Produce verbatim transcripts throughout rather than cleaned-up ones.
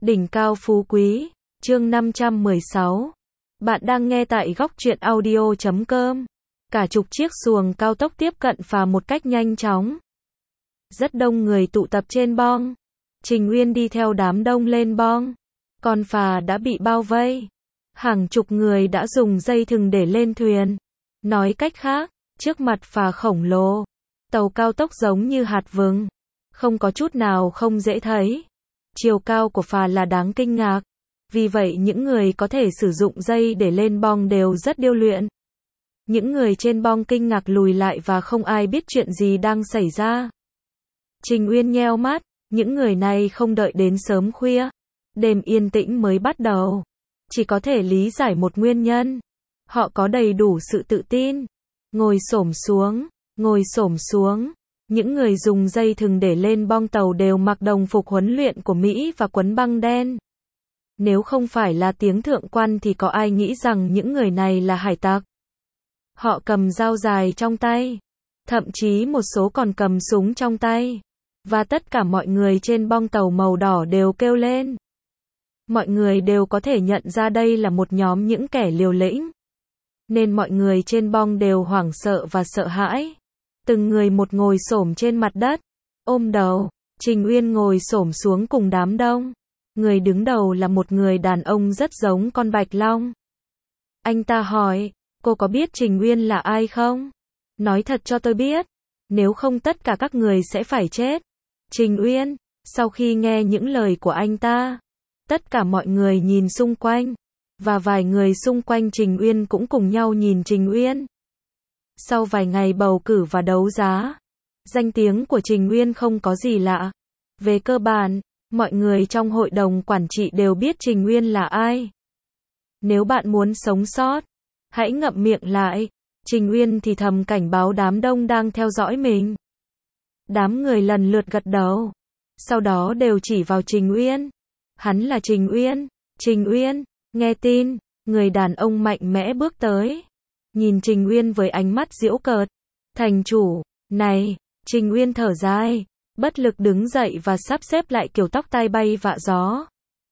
Đỉnh cao phú quý, chương năm trăm mười sáu. Bạn đang nghe tại góc truyện audio chấm com. Cả chục chiếc xuồng cao tốc tiếp cận phà một cách nhanh chóng. Rất đông người tụ tập trên bong. Trình Uyên đi theo đám đông lên bong. Con phà đã bị bao vây. Hàng chục người đã dùng dây thừng để lên thuyền. Nói cách khác, trước mặt phà khổng lồ, tàu cao tốc giống như hạt vừng. Không có chút nào không dễ thấy. Chiều cao của phà là đáng kinh ngạc. Vì vậy những người có thể sử dụng dây để lên bong đều rất điêu luyện. Những người trên bong kinh ngạc lùi lại và không ai biết chuyện gì đang xảy ra. Trình Uyên nheo mắt, những người này không đợi đến sớm khuya. Đêm yên tĩnh mới bắt đầu. Chỉ có thể lý giải một nguyên nhân. Họ có đầy đủ sự tự tin. Ngồi xổm xuống, ngồi xổm xuống. Những người dùng dây thừng để lên bong tàu đều mặc đồng phục huấn luyện của Mỹ và quấn băng đen. Nếu không phải là tiếng thượng quan thì có ai nghĩ rằng những người này là hải tặc. Họ cầm dao dài trong tay. Thậm chí một số còn cầm súng trong tay. Và tất cả mọi người trên bong tàu màu đỏ đều kêu lên. Mọi người đều có thể nhận ra đây là một nhóm những kẻ liều lĩnh. Nên mọi người trên bong đều hoảng sợ và sợ hãi. Từng người một ngồi xổm trên mặt đất, ôm đầu. Trình Uyên ngồi xổm xuống cùng đám đông. Người đứng đầu là một người đàn ông rất giống con bạch long. Anh ta hỏi, cô có biết Trình Uyên là ai không? Nói thật cho tôi biết. Nếu không tất cả các người sẽ phải chết. Trình Uyên, sau khi nghe những lời của anh ta, tất cả mọi người nhìn xung quanh. Và vài người xung quanh Trình Uyên cũng cùng nhau nhìn Trình Uyên. Sau vài ngày bầu cử và đấu giá, danh tiếng của Trình Uyên không có gì lạ. Về cơ bản, mọi người trong hội đồng quản trị đều biết Trình Uyên là ai. Nếu bạn muốn sống sót, hãy ngậm miệng lại. Trình Uyên thì thầm cảnh báo đám đông đang theo dõi mình. Đám người lần lượt gật đầu. Sau đó đều chỉ vào Trình Uyên. Hắn là Trình Uyên. Trình Uyên, nghe tin, người đàn ông mạnh mẽ bước tới. Nhìn Trình Uyên với ánh mắt giễu cợt. Thành chủ, này, Trình Uyên thở dài, bất lực đứng dậy và sắp xếp lại kiểu tóc tai bay vạ gió.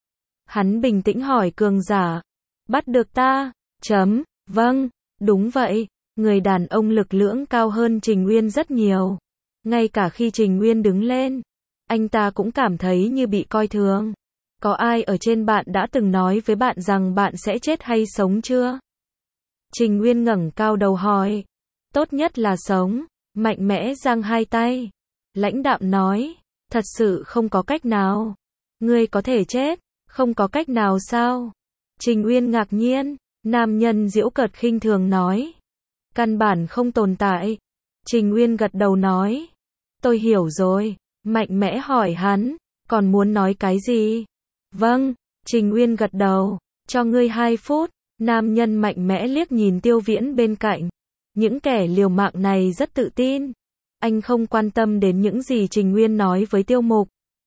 Hắn bình tĩnh hỏi cường giả. Bắt được ta? Chấm, vâng, đúng vậy. Người đàn ông lực lưỡng cao hơn Trình Uyên rất nhiều. Ngay cả khi Trình Uyên đứng lên, anh ta cũng cảm thấy như bị coi thường. Có ai ở trên bạn đã từng nói với bạn rằng bạn sẽ chết hay sống chưa? Trình Uyên ngẩng cao đầu hỏi. Tốt nhất là sống. Mạnh mẽ giang hai tay. Lãnh đạm nói. Thật sự không có cách nào. Ngươi có thể chết. Không có cách nào sao? Trình Uyên ngạc nhiên. Nam nhân giễu cợt khinh thường nói. Căn bản không tồn tại. Trình Uyên gật đầu nói. Tôi hiểu rồi. Mạnh mẽ hỏi hắn. Còn muốn nói cái gì? Vâng. Trình Uyên gật đầu. Cho ngươi hai phút. Nam nhân mạnh mẽ liếc nhìn Tiêu Viễn bên cạnh. Những kẻ liều mạng này rất tự tin. Anh không quan tâm đến những gì Trình Uyên nói với Tiêu Mục.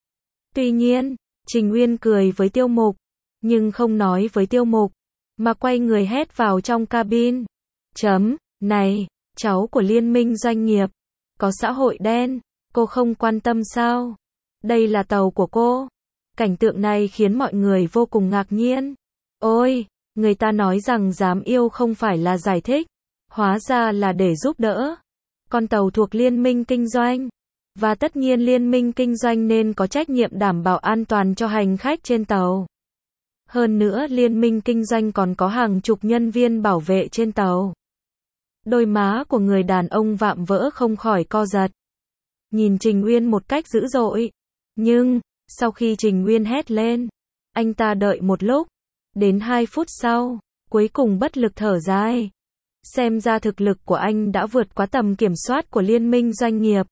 Tuy nhiên, Trình Uyên cười với Tiêu Mục, nhưng không nói với Tiêu Mục, mà quay người hét vào trong cabin. Chấm, này, cháu của liên minh doanh nghiệp, có xã hội đen, cô không quan tâm sao? Đây là tàu của cô. Cảnh tượng này khiến mọi người vô cùng ngạc nhiên. Ôi! Người ta nói rằng dám yêu không phải là giải thích, hóa ra là để giúp đỡ. Con tàu thuộc liên minh kinh doanh, và tất nhiên liên minh kinh doanh nên có trách nhiệm đảm bảo an toàn cho hành khách trên tàu. Hơn nữa liên minh kinh doanh còn có hàng chục nhân viên bảo vệ trên tàu. Đôi má của người đàn ông vạm vỡ không khỏi co giật. Nhìn Trình Uyên một cách dữ dội. Nhưng, sau khi Trình Uyên hét lên, anh ta đợi một lúc. Đến hai phút sau, cuối cùng bất lực thở dài. Xem ra thực lực của anh đã vượt quá tầm kiểm soát của liên minh doanh nghiệp.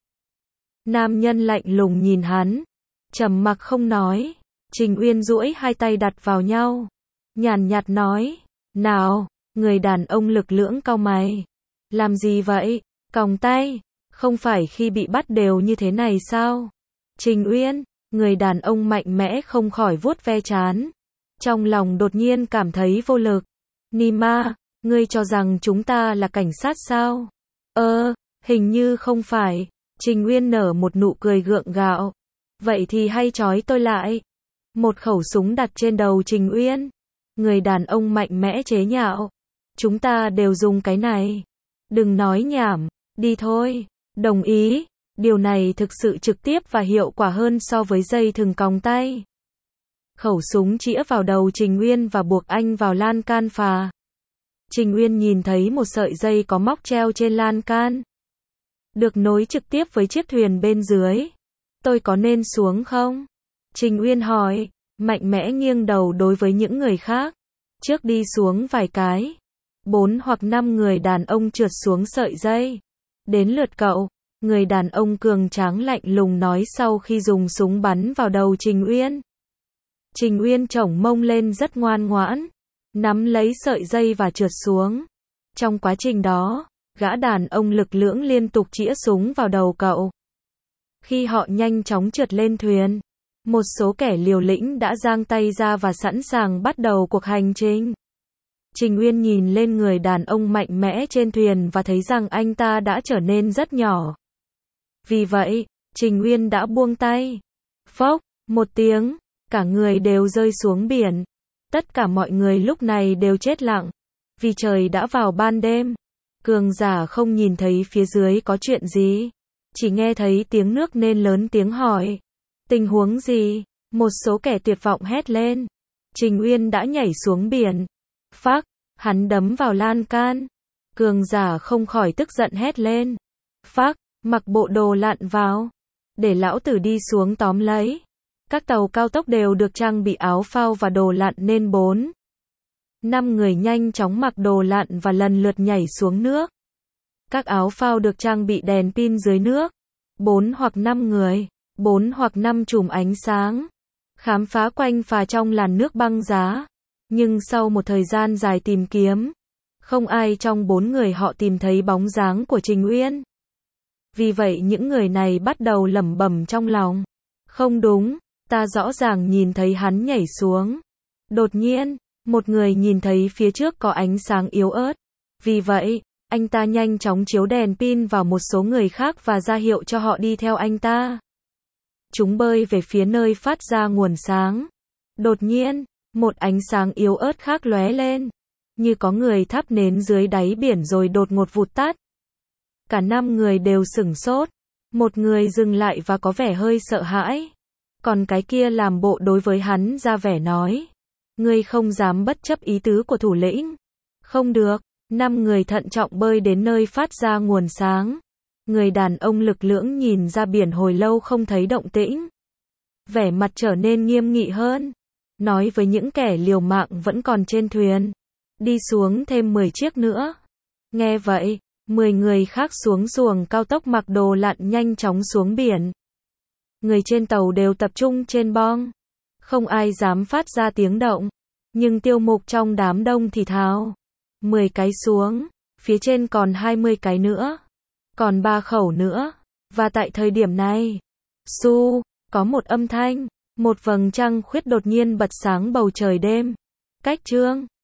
Nam nhân lạnh lùng nhìn hắn. Trầm mặc không nói. Trình Uyên duỗi hai tay đặt vào nhau. Nhàn nhạt nói. Nào, người đàn ông lực lưỡng cau mày. Làm gì vậy? Còng tay. Không phải khi bị bắt đều như thế này sao? Trình Uyên, người đàn ông mạnh mẽ không khỏi vuốt ve trán. Trong lòng đột nhiên cảm thấy vô lực. Nima, ngươi cho rằng chúng ta là cảnh sát sao? Ơ, hình như không phải. Trình Uyên nở một nụ cười gượng gạo. Vậy thì hay trói tôi lại. Một khẩu súng đặt trên đầu Trình Uyên. Người đàn ông mạnh mẽ chế nhạo. Chúng ta đều dùng cái này. Đừng nói nhảm, đi thôi. Đồng ý. Điều này thực sự trực tiếp và hiệu quả hơn so với dây thừng còng tay. Khẩu súng chĩa vào đầu Trình Uyên và buộc anh vào lan can phà. Trình Uyên nhìn thấy một sợi dây có móc treo trên lan can. Được nối trực tiếp với chiếc thuyền bên dưới. Tôi có nên xuống không? Trình Uyên hỏi, mạnh mẽ nghiêng đầu đối với những người khác. Trước đi xuống vài cái. Bốn hoặc năm người đàn ông trượt xuống sợi dây. Đến lượt cậu. Người đàn ông cường tráng lạnh lùng nói sau khi dùng súng bắn vào đầu Trình Uyên. Trình Uyên chổng mông lên rất ngoan ngoãn. Nắm lấy sợi dây và trượt xuống. Trong quá trình đó, gã đàn ông lực lưỡng liên tục chĩa súng vào đầu cậu. Khi họ nhanh chóng trượt lên thuyền, một số kẻ liều lĩnh đã giang tay ra và sẵn sàng bắt đầu cuộc hành trình. Trình Uyên nhìn lên người đàn ông mạnh mẽ trên thuyền và thấy rằng anh ta đã trở nên rất nhỏ. Vì vậy, Trình Uyên đã buông tay. Phốc, một tiếng, cả người đều rơi xuống biển. Tất cả mọi người lúc này đều chết lặng. Vì trời đã vào ban đêm. Cường giả không nhìn thấy phía dưới có chuyện gì. Chỉ nghe thấy tiếng nước nên lớn tiếng hỏi. Tình huống gì? Một số kẻ tuyệt vọng hét lên. Trình Uyên đã nhảy xuống biển. Phác, hắn đấm vào lan can. Cường giả không khỏi tức giận hét lên. Phác, mặc bộ đồ lặn vào. Để lão tử đi xuống tóm lấy. Các tàu cao tốc đều được trang bị áo phao và đồ lặn nên bốn. Năm người nhanh chóng mặc đồ lặn và lần lượt nhảy xuống nước. Các áo phao được trang bị đèn pin dưới nước. Bốn hoặc năm người. Bốn hoặc năm chùm ánh sáng. Khám phá quanh phà trong làn nước băng giá. Nhưng sau một thời gian dài tìm kiếm, không ai trong bốn người họ tìm thấy bóng dáng của Trình Uyên. Vì vậy những người này bắt đầu lẩm bẩm trong lòng. Không đúng, ta rõ ràng nhìn thấy hắn nhảy xuống. Đột nhiên, một người nhìn thấy phía trước có ánh sáng yếu ớt. Vì vậy, anh ta nhanh chóng chiếu đèn pin vào một số người khác và ra hiệu cho họ đi theo anh ta. Chúng bơi về phía nơi phát ra nguồn sáng. Đột nhiên, một ánh sáng yếu ớt khác lóe lên. Như có người thắp nến dưới đáy biển rồi đột ngột vụt tắt. Cả năm người đều sửng sốt. Một người dừng lại và có vẻ hơi sợ hãi. Còn cái kia làm bộ đối với hắn ra vẻ nói. Ngươi không dám bất chấp ý tứ của thủ lĩnh. Không được. Năm người thận trọng bơi đến nơi phát ra nguồn sáng. Người đàn ông lực lưỡng nhìn ra biển hồi lâu không thấy động tĩnh. Vẻ mặt trở nên nghiêm nghị hơn. Nói với những kẻ liều mạng vẫn còn trên thuyền. Đi xuống thêm mười chiếc nữa. Nghe vậy, mười người khác xuống xuồng cao tốc mặc đồ lặn nhanh chóng xuống biển. Người trên tàu đều tập trung trên bong. Không ai dám phát ra tiếng động. Nhưng Tiêu Mục trong đám đông thì thào. mười cái xuống. Phía trên còn hai mươi cái nữa. Còn ba khẩu nữa. Và tại thời điểm này, su, có một âm thanh. Một vầng trăng khuyết đột nhiên bật sáng bầu trời đêm. Cách chương